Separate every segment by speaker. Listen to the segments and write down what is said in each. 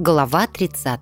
Speaker 1: Глава 30.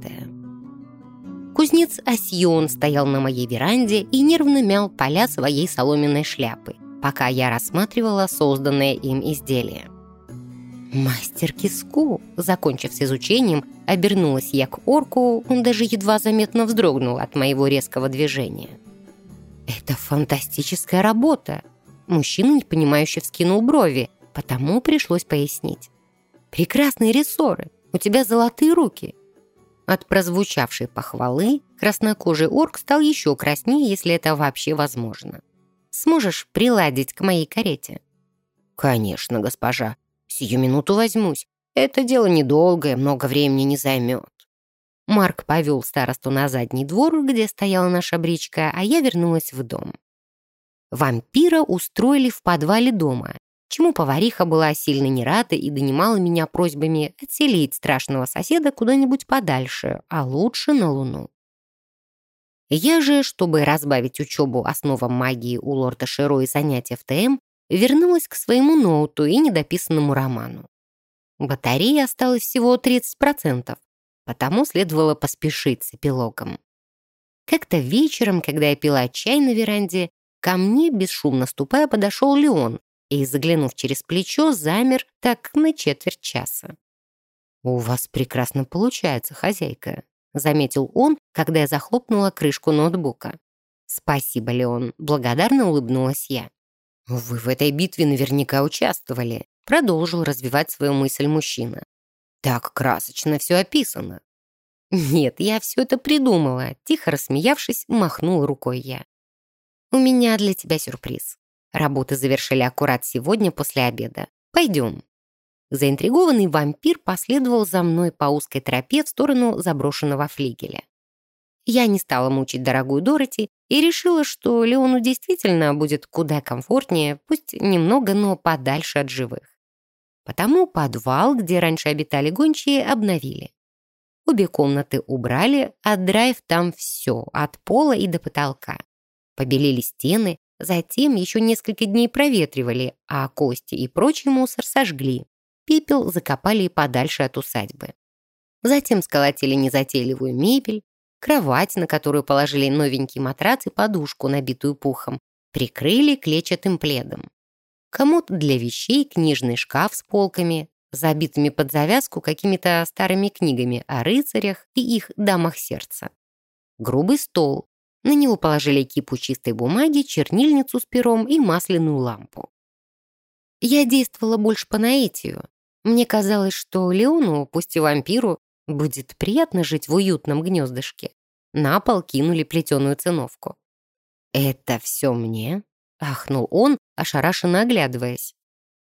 Speaker 1: Кузнец Асьон стоял на моей веранде и нервно мял поля своей соломенной шляпы, пока я рассматривала созданное им изделие. «Мастер Киску!» Закончив с изучением, обернулась я к орку, он даже едва заметно вздрогнул от моего резкого движения. «Это фантастическая работа!» Мужчина непонимающе вскинул брови, потому пришлось пояснить. «Прекрасные рессоры! У тебя золотые руки!» От прозвучавшей похвалы краснокожий орк стал еще краснее, если это вообще возможно. «Сможешь приладить к моей карете?» «Конечно, госпожа. Сию минуту возьмусь. Это дело недолгое, много времени не займет». Марк повел старосту на задний двор, где стояла наша бричка, а я вернулась в дом. Вампира устроили в подвале дома, чему повариха была сильно не рада и донимала меня просьбами отселить страшного соседа куда-нибудь подальше, а лучше на Луну. Я же, чтобы разбавить учебу основам магии у лорда Широ и занятия в ТМ, вернулась к своему ноуту и недописанному роману. Батареи осталось всего 30%, потому следовало поспешить с эпилогом. Как-то вечером, когда я пила чай на веранде, ко мне, бесшумно ступая, подошел Леон и, заглянув через плечо, замер так на четверть часа. «У вас прекрасно получается, хозяйка», — заметил он, когда я захлопнула крышку ноутбука. «Спасибо, Леон», — благодарно улыбнулась я. «Вы в этой битве наверняка участвовали», — продолжил развивать свою мысль мужчина. «Так красочно все описано». «Нет, я все это придумала», — тихо рассмеявшись, махнула рукой я. «У меня для тебя сюрприз. Работы завершили аккурат сегодня после обеда. Пойдем». Заинтригованный вампир последовал за мной по узкой тропе в сторону заброшенного флигеля. Я не стала мучить дорогую Дороти и решила, что Леону действительно будет куда комфортнее, пусть немного, но подальше от живых. Потому подвал, где раньше обитали гончие, обновили. Обе комнаты убрали, а драйв там все, от пола и до потолка. Побелили стены, затем еще несколько дней проветривали, а кости и прочий мусор сожгли. Пепел закопали подальше от усадьбы. Затем сколотили незатейливую мебель, кровать, на которую положили новенький матрац и подушку, набитую пухом, прикрыли клетчатым пледом. Комод для вещей, книжный шкаф с полками, забитыми под завязку какими-то старыми книгами о рыцарях и их дамах сердца. Грубый стол. На него положили кипу чистой бумаги, чернильницу с пером и масляную лампу. Я действовала больше по наитию. Мне казалось, что Леону, пусть и вампиру, будет приятно жить в уютном гнездышке. На пол кинули плетеную циновку. «Это все мне?» — ахнул он, ошарашенно оглядываясь.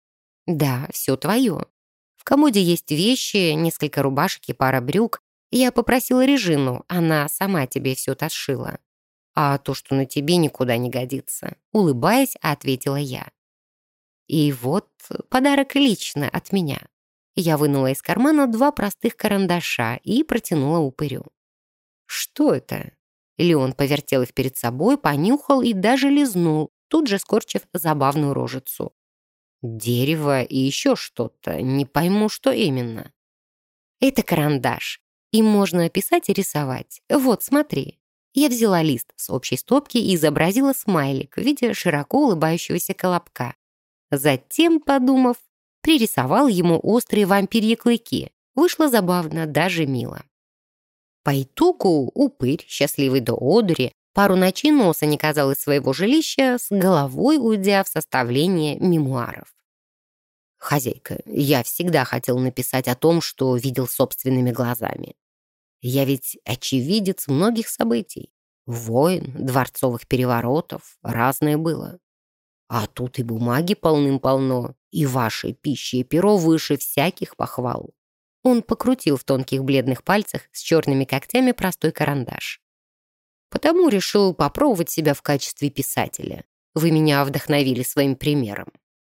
Speaker 1: «Да, все твое. В комоде есть вещи, несколько рубашек и пара брюк. Я попросила Режину, она сама тебе все сшила. А то, что на тебе, никуда не годится», — улыбаясь, ответила я. «И вот подарок лично от меня». Я вынула из кармана 2 простых карандаша и протянула упырю. «Что это?» Леон повертел их перед собой, понюхал и даже лизнул, тут же скорчив забавную рожицу. «Дерево и еще что-то, не пойму, что именно». «Это карандаш. Им можно писать и рисовать. Вот, смотри». Я взяла лист с общей стопки и изобразила смайлик в виде широко улыбающегося колобка. Затем, подумав, пририсовал ему острые вампирьи клыки. Вышло забавно, даже мило. По итогу упырь, счастливый до одури, пару ночей носа не казал из своего жилища, с головой уйдя в составление мемуаров. «Хозяйка, я всегда хотел написать о том, что видел собственными глазами. Я ведь очевидец многих событий. Войн, дворцовых переворотов, разное было. А тут и бумаги полным-полно, и вашей пищи и перо выше всяких похвал». Он покрутил в тонких бледных пальцах с черными когтями простой карандаш. «Потому решил попробовать себя в качестве писателя. Вы меня вдохновили своим примером».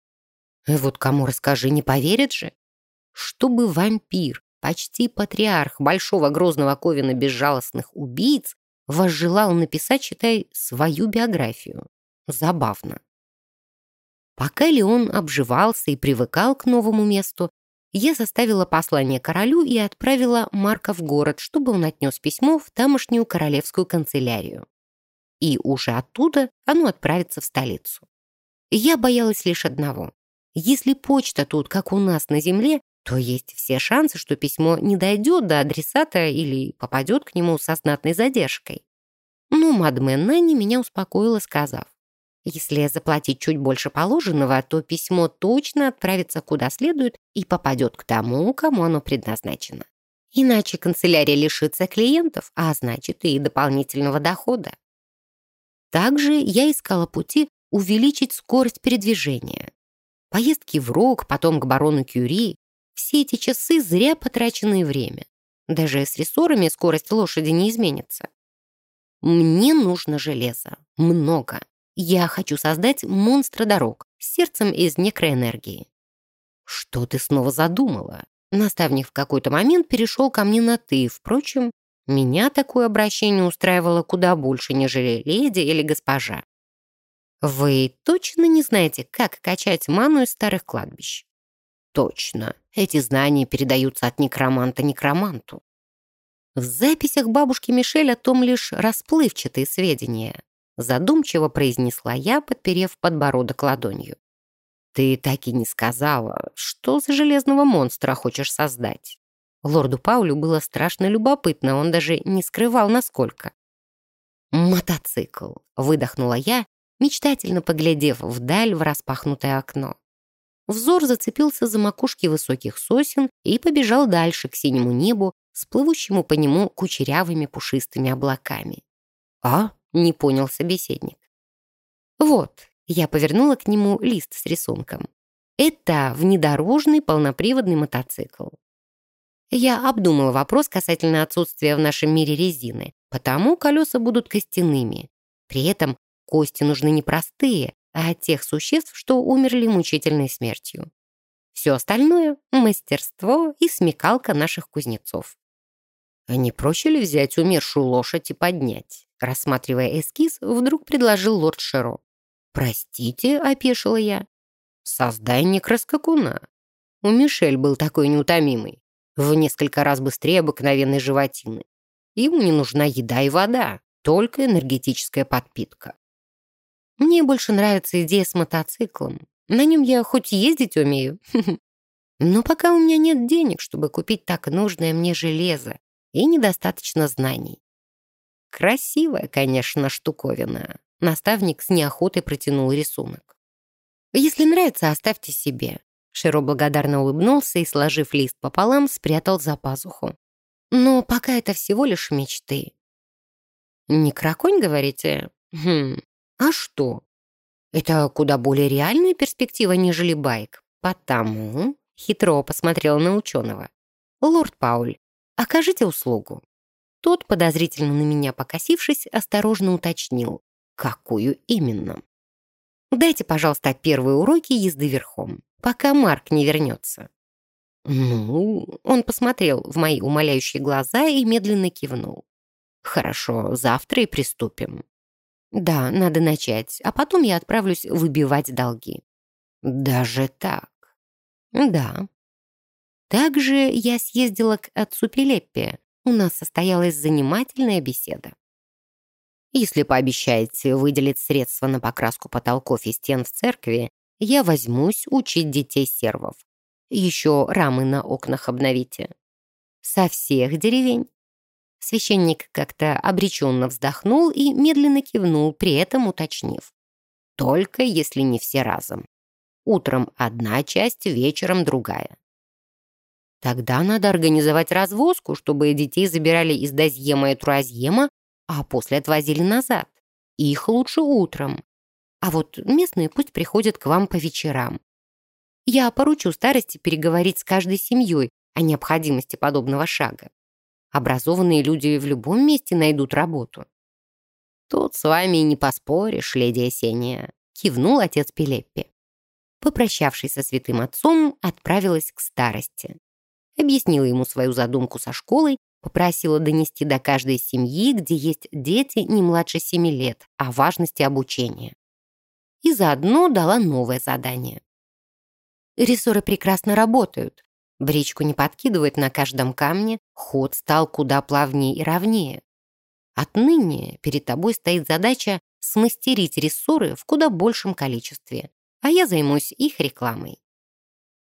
Speaker 1: Вот кому расскажи, не поверят же. Чтобы вампир, почти патриарх большого грозного ковена безжалостных убийц, возжелал написать, считай, свою биографию. Забавно. Пока Леон обживался и привыкал к новому месту, Я составила послание королю и отправила Марка в город, чтобы он отнес письмо в тамошнюю королевскую канцелярию. И уже оттуда оно отправится в столицу. Я боялась лишь одного. Если почта тут, как у нас на земле, то есть все шансы, что письмо не дойдет до адресата или попадет к нему со знатной задержкой. Но мадмен Нанни меня успокоила, сказав: если заплатить чуть больше положенного, то письмо точно отправится куда следует и попадет к тому, кому оно предназначено. Иначе канцелярия лишится клиентов, а значит и дополнительного дохода. Также я искала пути увеличить скорость передвижения. Поездки в Рог, потом к барону Кюри — все эти часы зря потраченное время. Даже с рессорами скорость лошади не изменится. Мне нужно железо. Много. Я хочу создать монстра дорог с сердцем из некроэнергии. Что ты снова задумала? Наставник в какой-то момент перешел ко мне на «ты». Впрочем, меня такое обращение устраивало куда больше, нежели леди или госпожа. Вы точно не знаете, как качать ману из старых кладбищ? Точно. Эти знания передаются от некроманта некроманту. В записях бабушки Мишель о том лишь расплывчатые сведения. Задумчиво произнесла я, подперев подбородок ладонью. Ты так и не сказала, что за железного монстра хочешь создать. Лорду Паулю было страшно любопытно, он даже не скрывал, насколько. «Мотоцикл», — выдохнула я, мечтательно поглядев вдаль в распахнутое окно. Взор зацепился за макушки высоких сосен и побежал дальше к синему небу, с плывущему по нему кучерявыми пушистыми облаками. «А?» — не понял собеседник. «Вот», — я повернула к нему лист с рисунком. «Это внедорожный полноприводный мотоцикл». Я обдумала вопрос касательно отсутствия в нашем мире резины, потому колеса будут костяными. При этом кости нужны не простые, а от тех существ, что умерли мучительной смертью. Все остальное — мастерство и смекалка наших кузнецов. А не проще ли взять умершую лошадь и поднять? Рассматривая эскиз, вдруг предложил лорд Шеро. «Простите», — опешила я. «Создай некроскакуна». У Мишель был такой неутомимый, в несколько раз быстрее обыкновенной животины. Ему не нужна еда и вода, только энергетическая подпитка. Мне больше нравится идея с мотоциклом. На нем я хоть ездить умею. Но пока у меня нет денег, чтобы купить так нужное мне железо, и недостаточно знаний. Красивая, конечно, штуковина. Наставник с неохотой протянул рисунок. Если нравится, оставьте себе. Широ благодарно улыбнулся и, сложив лист пополам, спрятал за пазуху. Но пока это всего лишь мечты. Некроконь, говорите? А что? Это куда более реальная перспектива, нежели байк. Потому хитро посмотрел на ученого. Лорд Пауль, окажите услугу. Тот, подозрительно на меня покосившись, осторожно уточнил. Какую именно? Дайте, пожалуйста, первые уроки езды верхом, пока Марк не вернется. Ну, он посмотрел в мои умоляющие глаза и медленно кивнул. Хорошо, завтра и приступим. Да, надо начать, а потом я отправлюсь выбивать долги. Даже так? Да. Также я съездила к отцу Пилеппе. У нас состоялась занимательная беседа. Если пообещаете выделить средства на покраску потолков и стен в церкви, я возьмусь учить детей-сервов. Еще рамы на окнах обновите. Со всех деревень. Священник как-то обреченно вздохнул и медленно кивнул, при этом уточнив. Только если не все разом. Утром одна часть, вечером другая. Тогда надо организовать развозку, чтобы детей забирали из Дазьема и Труазьема, а после отвозили назад. Их лучше утром. А вот местные пусть приходят к вам по вечерам. Я поручу старости переговорить с каждой семьей о необходимости подобного шага. Образованные люди в любом месте найдут работу. Тут с вами и не поспоришь, леди Есения, кивнул отец Пилеппи. Попрощавшись со святым отцом, отправилась к старости. Объяснила ему свою задумку со школой, попросила донести до каждой семьи, где есть дети не младше 7 лет, о важности обучения. И заодно дала новое задание. Рессоры прекрасно работают. Бричку не подкидывает на каждом камне, ход стал куда плавнее и ровнее. Отныне перед тобой стоит задача смастерить рессоры в куда большем количестве, а я займусь их рекламой.